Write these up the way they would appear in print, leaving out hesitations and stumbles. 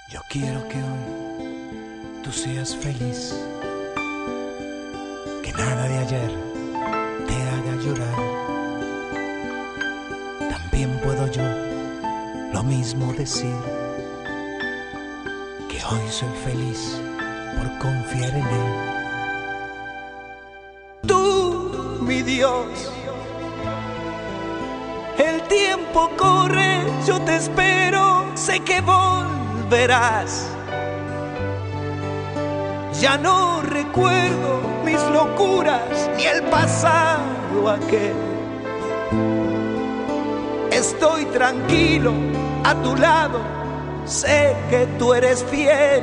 Yo quiero que hoy tú seas feliz, que nada de ayer te haga llorar. También puedo yo lo mismo decir, que hoy soy feliz por confiar en Él. Tú, mi Dios, el tiempo corre, yo te espero, sé que volverás. Ya no recuerdo mis locuras ni el pasado aquel. Estoy tranquilo a tu lado, sé que tú eres fiel.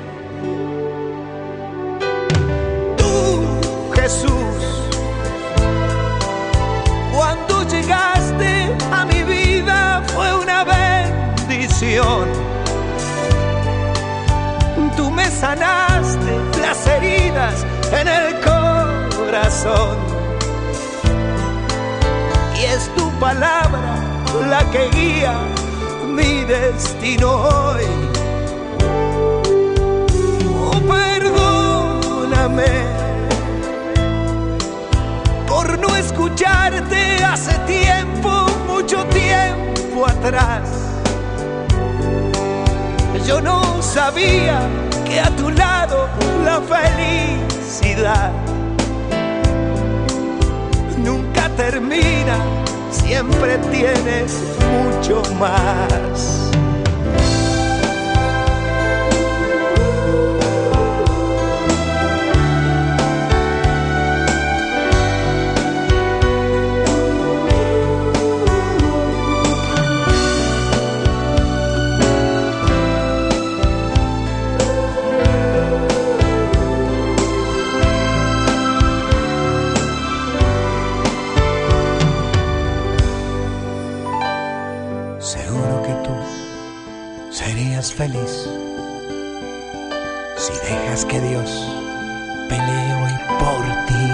Tú, Jesús, cuando llegaste a mi vida fue una bendición. Tú me sanaste las heridas en el corazón, y es tu palabra la que guía mi destino hoy. Oh, perdóname por no escucharte hace tiempo, mucho tiempo atrás. Yo no sabía que a tu lado la felicidad nunca termina, siempre tienes mucho más. Seguro que tú serías feliz si dejas que Dios pelee hoy por ti.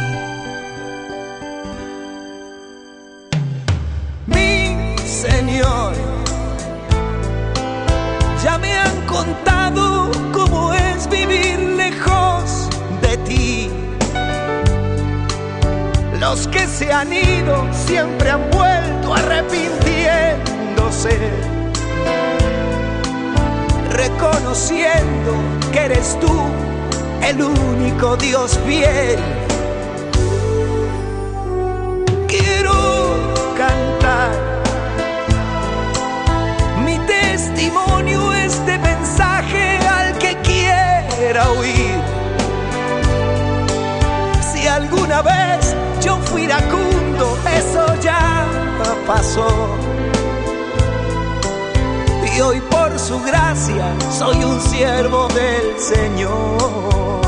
Mi Señor, ya me han contado cómo es vivir lejos de ti. Los que se han ido siempre han vuelto arrepintiéndose, reconociendo que eres tú el único Dios fiel. Quiero cantar mi testimonio, este mensaje al que quiera oír. Si alguna vez yo fui iracundo, eso ya pasó, y hoy por su gracia soy un siervo del Señor.